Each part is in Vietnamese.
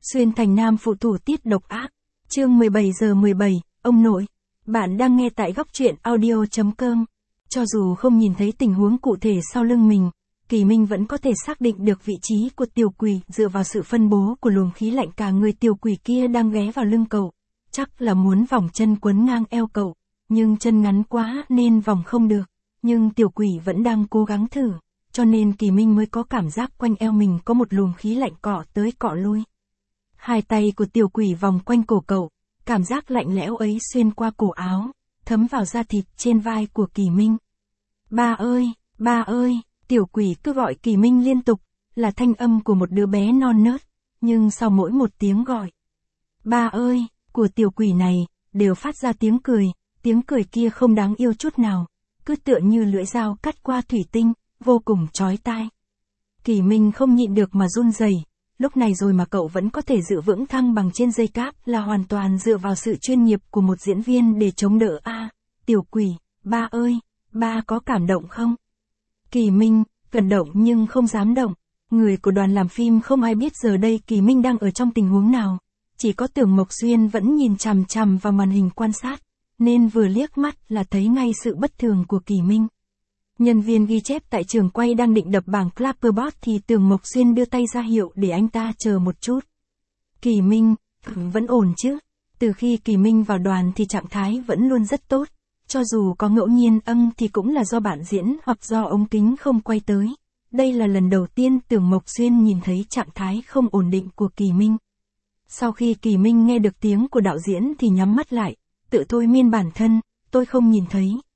Xuyên thành nam phụ thủ tiết độc ác. Chương 17 giờ 17, ông nội. Bạn đang nghe tại góc truyện audio.com. Cho dù không nhìn thấy tình huống cụ thể sau lưng mình, Kỳ Minh vẫn có thể xác định được vị trí của tiểu quỷ dựa vào sự phân bố của luồng khí lạnh cả người tiểu quỷ kia đang ghé vào lưng cậu. Chắc là muốn vòng chân quấn ngang eo cậu, nhưng chân ngắn quá nên vòng không được. Nhưng tiểu quỷ vẫn đang cố gắng thử, cho nên Kỳ Minh mới có cảm giác quanh eo mình có một luồng khí lạnh cọ tới cọ lui. Hai tay của tiểu quỷ vòng quanh cổ cậu, cảm giác lạnh lẽo ấy xuyên qua cổ áo, thấm vào da thịt trên vai của Kỳ Minh. Ba ơi, tiểu quỷ cứ gọi Kỳ Minh liên tục, là thanh âm của một đứa bé non nớt, nhưng sau mỗi một tiếng gọi ba ơi của tiểu quỷ này, đều phát ra tiếng cười kia không đáng yêu chút nào, cứ tựa như lưỡi dao cắt qua thủy tinh, vô cùng chói tai. Kỳ Minh không nhịn được mà run rẩy. Lúc này rồi mà cậu vẫn có thể giữ vững thăng bằng trên dây cáp là hoàn toàn dựa vào sự chuyên nghiệp của một diễn viên để chống đỡ tiểu quỷ, ba ơi, ba có cảm động không? Kỳ Minh, cần động nhưng không dám động. Người của đoàn làm phim không ai biết giờ đây Kỳ Minh đang ở trong tình huống nào. Chỉ có Tưởng Mộc Xuyên vẫn nhìn chằm chằm vào màn hình quan sát, nên vừa liếc mắt là thấy ngay sự bất thường của Kỳ Minh. Nhân viên ghi chép tại trường quay đang định đập bảng clapperboard thì Tưởng Mộc Xuyên đưa tay ra hiệu để anh ta chờ một chút. Kỳ Minh, vẫn ổn chứ? Từ khi Kỳ Minh vào đoàn thì trạng thái vẫn luôn rất tốt. Cho dù có ngẫu nhiên thì cũng là do bạn diễn hoặc do ống kính không quay tới. Đây là lần đầu tiên Tưởng Mộc Xuyên nhìn thấy trạng thái không ổn định của Kỳ Minh. Sau khi Kỳ Minh nghe được tiếng của đạo diễn thì nhắm mắt lại, tự thôi miên bản thân, tôi không nhìn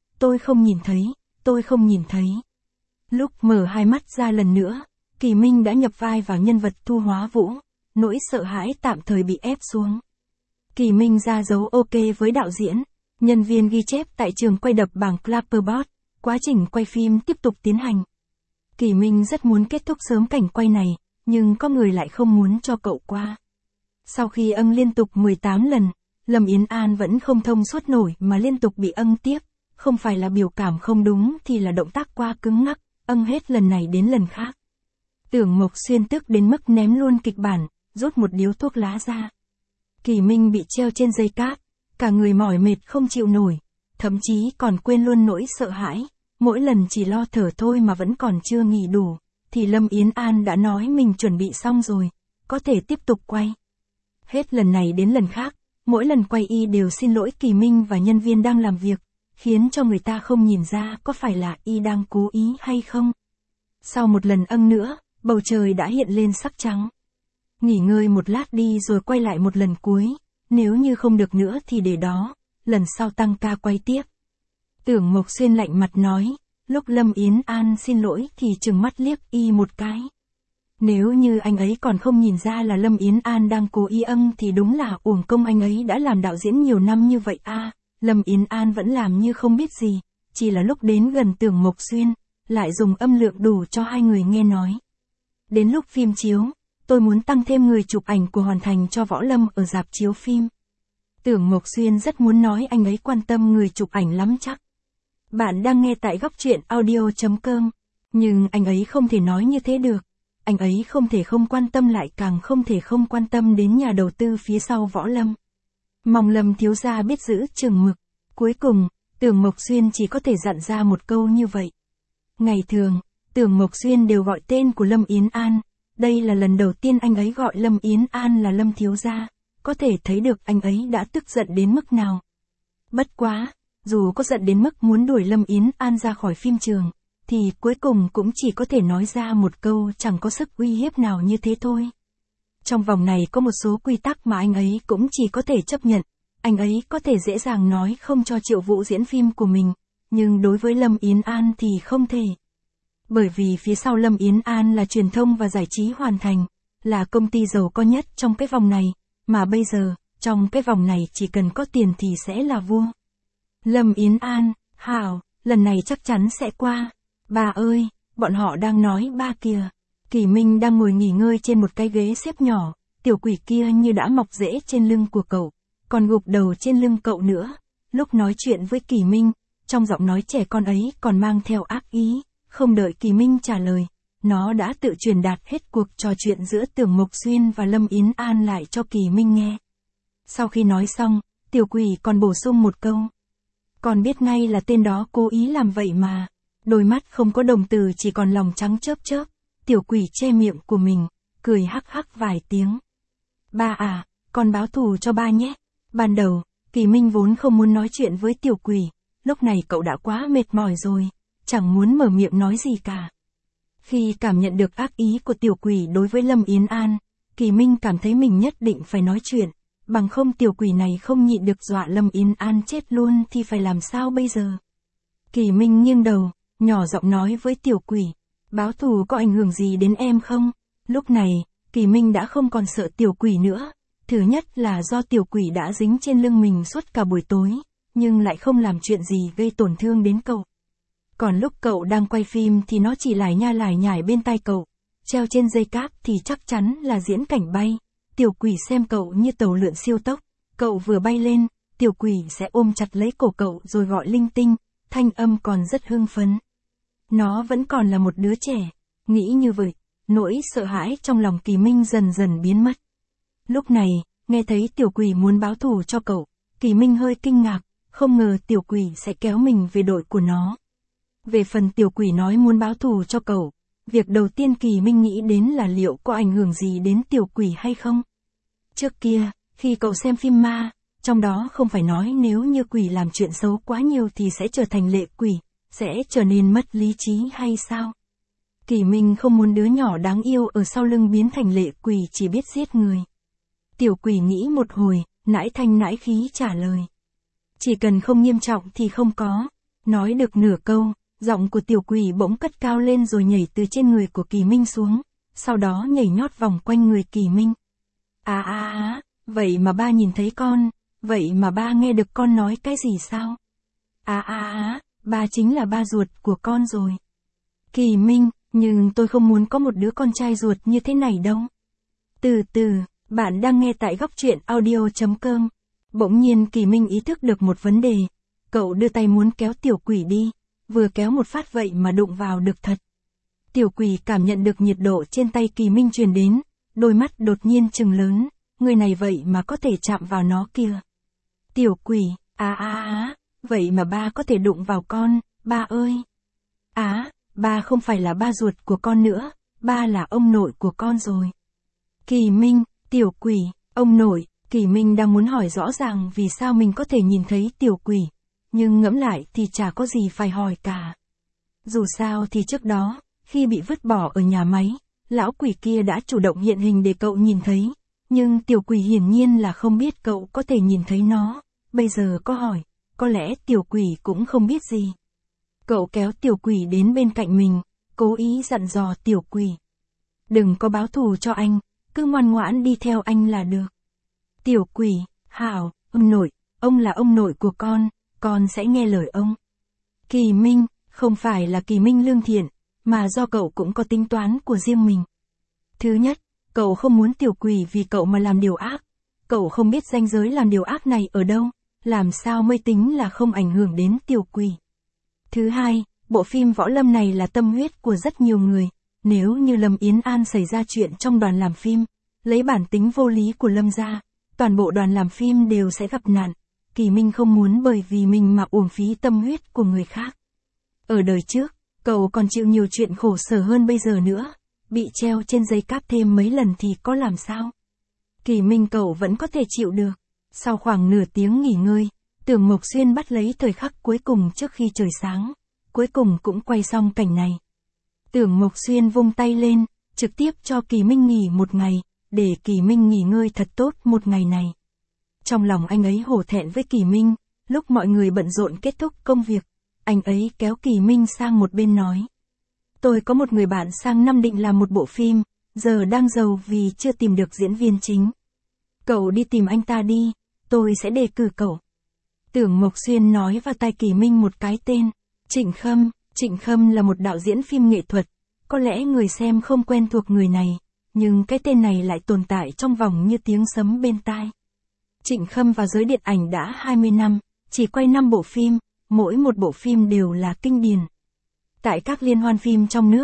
thấy. Lúc mở hai mắt ra lần nữa, Kỳ Minh đã nhập vai vào nhân vật Thu Hóa Vũ, nỗi sợ hãi tạm thời bị ép xuống. Kỳ Minh ra dấu ok với đạo diễn, nhân viên ghi chép tại trường quay đập bảng clapperboard, quá trình quay phim tiếp tục tiến hành. Kỳ Minh rất muốn kết thúc sớm cảnh quay này, nhưng có người lại không muốn cho cậu qua. Sau khi liên tục 18 lần, Lâm Yến An vẫn không thông suốt nổi mà liên tục bị tiếp. Không phải là biểu cảm không đúng thì là động tác quá cứng ngắc, hết lần này đến lần khác. Tưởng Mộc Xuyên tức đến mức ném luôn kịch bản, rút một điếu thuốc lá ra. Kỳ Minh bị treo trên dây cáp, cả người mỏi mệt không chịu nổi, thậm chí còn quên luôn nỗi sợ hãi, mỗi lần chỉ lo thở thôi mà vẫn còn chưa nghỉ đủ, thì Lâm Yến An đã nói mình chuẩn bị xong rồi, có thể tiếp tục quay. Hết lần này đến lần khác, mỗi lần quay đều xin lỗi Kỳ Minh và nhân viên đang làm việc, khiến cho người ta không nhìn ra có phải là đang cố ý hay không. Sau một lần nữa, bầu trời đã hiện lên sắc trắng. Nghỉ ngơi một lát đi rồi quay lại một lần cuối, nếu như không được nữa thì để đó, lần sau tăng ca quay tiếp. Tưởng Mộc Xuyên lạnh mặt nói, lúc Lâm Yến An xin lỗi thì trừng mắt liếc một cái. Nếu như anh ấy còn không nhìn ra là Lâm Yến An đang cố ý thì đúng là uổng công anh ấy đã làm đạo diễn nhiều năm như vậy Lâm Yến An vẫn làm như không biết gì, chỉ là lúc đến gần Tưởng Mộc Xuyên, lại dùng âm lượng đủ cho hai người nghe nói. Đến lúc phim chiếu, tôi muốn tăng thêm người chụp ảnh của Hoàn Thành cho Võ Lâm ở rạp chiếu phim. Tưởng Mộc Xuyên rất muốn nói anh ấy quan tâm người chụp ảnh lắm chắc. Bạn đang nghe tại góc truyện audio.com, nhưng anh ấy không thể nói như thế được. Anh ấy không thể không quan tâm lại càng không thể không quan tâm đến nhà đầu tư phía sau Võ Lâm. Mong Lâm thiếu gia biết giữ chừng mực. Cuối cùng, Tưởng Mộc Xuyên chỉ có thể dặn ra một câu như vậy. Ngày thường, Tưởng Mộc Xuyên đều gọi tên của Lâm Yến An. Đây là lần đầu tiên anh ấy gọi Lâm Yến An là Lâm thiếu gia. Có thể thấy được anh ấy đã tức giận đến mức nào. Bất quá, dù có giận đến mức muốn đuổi Lâm Yến An ra khỏi phim trường, thì cuối cùng cũng chỉ có thể nói ra một câu chẳng có sức uy hiếp nào như thế thôi. Trong vòng này có một số quy tắc mà anh ấy cũng chỉ có thể chấp nhận. Anh ấy có thể dễ dàng nói không cho Triệu Vũ diễn phim của mình, nhưng đối với Lâm Yến An thì không thể. Bởi vì phía sau Lâm Yến An là truyền thông và giải trí Hoàn Thành, là công ty giàu có nhất trong cái vòng này, mà bây giờ, trong cái vòng này chỉ cần có tiền thì sẽ là vua. Lâm Yến An, hảo, lần này chắc chắn sẽ qua. Bà ơi, bọn họ đang nói ba kìa. Kỳ Minh đang ngồi nghỉ ngơi trên một cái ghế xếp nhỏ, tiểu quỷ kia như đã mọc rễ trên lưng của cậu, còn gục đầu trên lưng cậu nữa. Lúc nói chuyện với Kỳ Minh, trong giọng nói trẻ con ấy còn mang theo ác ý, không đợi Kỳ Minh trả lời, nó đã tự truyền đạt hết cuộc trò chuyện giữa Tưởng Mộc Xuyên và Lâm Yến An lại cho Kỳ Minh nghe. Sau khi nói xong, tiểu quỷ còn bổ sung một câu. Còn biết ngay là tên đó cố ý làm vậy mà. Đôi mắt không có đồng tử chỉ còn lòng trắng chớp chớp, tiểu quỷ che miệng của mình, cười hắc hắc vài tiếng. Ba à, con báo thù cho ba nhé. Ban đầu, Kỳ Minh vốn không muốn nói chuyện với tiểu quỷ, lúc này cậu đã quá mệt mỏi rồi, chẳng muốn mở miệng nói gì cả. Khi cảm nhận được ác ý của tiểu quỷ đối với Lâm Yến An, Kỳ Minh cảm thấy mình nhất định phải nói chuyện, bằng không tiểu quỷ này không nhịn được dọa Lâm Yến An chết luôn thì phải làm sao bây giờ. Kỳ Minh nghiêng đầu, nhỏ giọng nói với tiểu quỷ, báo thù có ảnh hưởng gì đến em không? Lúc này, Kỳ Minh đã không còn sợ tiểu quỷ nữa. Thứ nhất là do tiểu quỷ đã dính trên lưng mình suốt cả buổi tối, nhưng lại không làm chuyện gì gây tổn thương đến cậu. Còn lúc cậu đang quay phim thì nó chỉ lải nha lải nhải bên tai cậu, treo trên dây cáp thì chắc chắn là diễn cảnh bay. Tiểu quỷ xem cậu như tàu lượn siêu tốc, cậu vừa bay lên, tiểu quỷ sẽ ôm chặt lấy cổ cậu rồi gọi linh tinh, thanh âm còn rất hưng phấn. Nó vẫn còn là một đứa trẻ, nghĩ như vậy, nỗi sợ hãi trong lòng Kỳ Minh dần dần biến mất. Lúc này, nghe thấy tiểu quỷ muốn báo thù cho cậu, Kỳ Minh hơi kinh ngạc, không ngờ tiểu quỷ sẽ kéo mình về đội của nó. Về phần tiểu quỷ nói muốn báo thù cho cậu, việc đầu tiên Kỳ Minh nghĩ đến là liệu có ảnh hưởng gì đến tiểu quỷ hay không. Trước kia, khi cậu xem phim ma, trong đó không phải nói nếu như quỷ làm chuyện xấu quá nhiều thì sẽ trở thành lệ quỷ, sẽ trở nên mất lý trí hay sao? Kỳ Minh không muốn đứa nhỏ đáng yêu ở sau lưng biến thành lệ quỷ chỉ biết giết người. Tiểu quỷ nghĩ một hồi, nãi thanh nãi khí trả lời. Chỉ cần không nghiêm trọng thì không có. Nói được nửa câu, giọng của tiểu quỷ bỗng cất cao lên rồi nhảy từ trên người của Kỳ Minh xuống, sau đó nhảy nhót vòng quanh người Kỳ Minh. Vậy mà ba nhìn thấy con, vậy mà ba nghe được con nói cái gì sao? Ba chính là ba ruột của con rồi. Kỳ Minh, nhưng tôi không muốn có một đứa con trai ruột như thế này đâu. Từ từ, bạn đang nghe tại góc truyện audio.com. Bỗng nhiên Kỳ Minh ý thức được một vấn đề. Cậu đưa tay muốn kéo tiểu quỷ đi, vừa kéo một phát vậy mà đụng vào được thật. Tiểu quỷ cảm nhận được nhiệt độ trên tay Kỳ Minh truyền đến, đôi mắt đột nhiên trừng lớn, người này vậy mà có thể chạm vào nó kìa. Tiểu quỷ, vậy mà ba có thể đụng vào con, ba ơi. Ba không phải là ba ruột của con nữa, ba là ông nội của con rồi. Kỳ Minh, tiểu quỷ, ông nội, Kỳ Minh đang muốn hỏi rõ ràng vì sao mình có thể nhìn thấy tiểu quỷ, nhưng ngẫm lại thì chả có gì phải hỏi cả. Dù sao thì trước đó, khi bị vứt bỏ ở nhà máy, lão quỷ kia đã chủ động hiện hình để cậu nhìn thấy, nhưng tiểu quỷ hiển nhiên là không biết cậu có thể nhìn thấy nó, bây giờ có hỏi, có lẽ tiểu quỷ cũng không biết gì. Cậu kéo tiểu quỷ đến bên cạnh mình, cố ý dặn dò tiểu quỷ. Đừng có báo thù cho anh, cứ ngoan ngoãn đi theo anh là được. Tiểu quỷ, hảo, ông nội, ông là ông nội của con sẽ nghe lời ông. Kỳ Minh, không phải là Kỳ Minh lương thiện, mà do cậu cũng có tính toán của riêng mình. Thứ nhất, cậu không muốn tiểu quỷ vì cậu mà làm điều ác. Cậu không biết ranh giới làm điều ác này ở đâu, làm sao mới tính là không ảnh hưởng đến tiểu quỷ. Thứ hai, bộ phim võ lâm này là tâm huyết của rất nhiều người. Nếu như Lâm Yến An xảy ra chuyện trong đoàn làm phim, lấy bản tính vô lý của Lâm ra, toàn bộ đoàn làm phim đều sẽ gặp nạn. Kỳ Minh không muốn bởi vì mình mà uổng phí tâm huyết của người khác. Ở đời trước, cậu còn chịu nhiều chuyện khổ sở hơn bây giờ nữa. Bị treo trên dây cáp thêm mấy lần thì có làm sao? Kỳ Minh cậu vẫn có thể chịu được. Sau khoảng nửa tiếng nghỉ ngơi, Tưởng Mộc Xuyên bắt lấy thời khắc cuối cùng trước khi trời sáng. Cuối cùng cũng quay xong cảnh này. Tưởng Mộc Xuyên vung tay lên, trực tiếp cho Kỳ Minh nghỉ một ngày, để Kỳ Minh nghỉ ngơi thật tốt một ngày này. Trong lòng anh ấy hổ thẹn với Kỳ Minh, lúc mọi người bận rộn kết thúc công việc, anh ấy kéo Kỳ Minh sang một bên nói. Tôi có một người bạn sang năm định làm một bộ phim, giờ đang giàu vì chưa tìm được diễn viên chính. Cậu đi tìm anh ta đi, tôi sẽ đề cử cậu. Tưởng Mộc Xuyên nói vào tai Kỳ Minh một cái tên, Trịnh Khâm. Trịnh Khâm là một đạo diễn phim nghệ thuật, có lẽ người xem không quen thuộc người này, nhưng cái tên này lại tồn tại trong vòng như tiếng sấm bên tai. Trịnh Khâm vào giới điện ảnh đã 20 năm, chỉ quay 5 bộ phim, mỗi một bộ phim đều là kinh điển. Tại các liên hoan phim trong nước,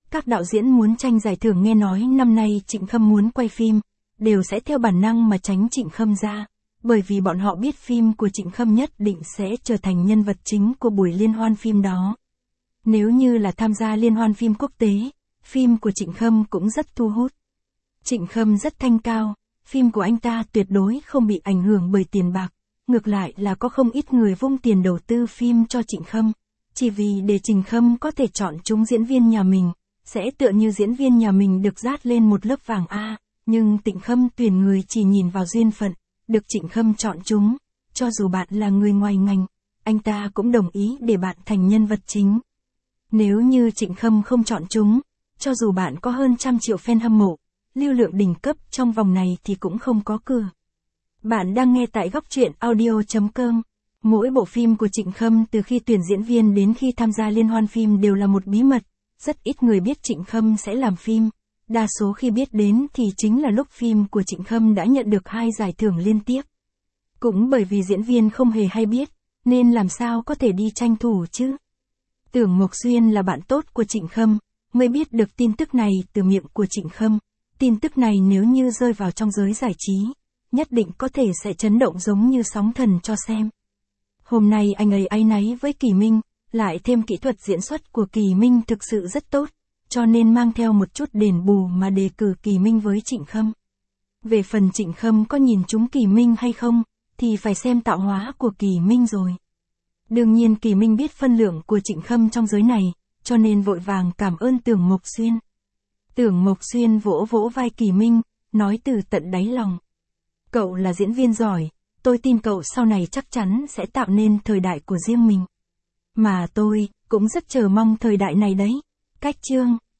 Các đạo diễn muốn tranh giải thưởng nghe nói năm nay Trịnh Khâm muốn quay phim, đều sẽ theo bản năng mà tránh Trịnh Khâm ra, bởi vì bọn họ biết phim của Trịnh Khâm nhất định sẽ trở thành nhân vật chính của buổi liên hoan phim đó. Nếu như là tham gia liên hoan phim quốc tế, phim của Trịnh Khâm cũng rất thu hút. Trịnh Khâm rất thanh cao, phim của anh ta tuyệt đối không bị ảnh hưởng bởi tiền bạc, ngược lại là có không ít người vung tiền đầu tư phim cho Trịnh Khâm, chỉ vì để Trịnh Khâm có thể chọn chúng diễn viên nhà mình, sẽ tựa như diễn viên nhà mình được dát lên một lớp vàng A, nhưng Trịnh Khâm tuyển người chỉ nhìn vào duyên phận, được Trịnh Khâm chọn chúng, cho dù bạn là người ngoài ngành, anh ta cũng đồng ý để bạn thành nhân vật chính. Nếu như Trịnh Khâm không chọn chúng, cho dù bạn có hơn 100 triệu fan hâm mộ, lưu lượng đỉnh cấp trong vòng này thì cũng không có cửa. Bạn đang nghe tại góc truyện audio.com. Mỗi bộ phim của Trịnh Khâm từ khi tuyển diễn viên đến khi tham gia liên hoan phim đều là một bí mật, rất ít người biết Trịnh Khâm sẽ làm phim. Đa số khi biết đến thì chính là lúc phim của Trịnh Khâm đã nhận được 2 giải thưởng liên tiếp. Cũng bởi vì diễn viên không hề hay biết, nên làm sao có thể đi tranh thủ chứ. Tưởng Mộc Xuyên là bạn tốt của Trịnh Khâm, mới biết được tin tức này từ miệng của Trịnh Khâm. Tin tức này nếu như rơi vào trong giới giải trí, nhất định có thể sẽ chấn động giống như sóng thần cho xem. Hôm nay anh ấy áy náy với Kỳ Minh, lại thêm kỹ thuật diễn xuất của Kỳ Minh thực sự rất tốt, cho nên mang theo một chút đền bù mà đề cử Kỳ Minh với Trịnh Khâm. Về phần Trịnh Khâm có nhìn trúng Kỳ Minh hay không, thì phải xem tạo hóa của Kỳ Minh rồi. Đương nhiên Kỳ Minh biết phân lượng của Trịnh Khâm trong giới này, cho nên vội vàng cảm ơn Tưởng Mộc Xuyên. Tưởng Mộc Xuyên vỗ vỗ vai Kỳ Minh, nói từ tận đáy lòng. Cậu là diễn viên giỏi, tôi tin cậu sau này chắc chắn sẽ tạo nên thời đại của riêng mình. Mà tôi cũng rất chờ mong thời đại này đấy. Cách chương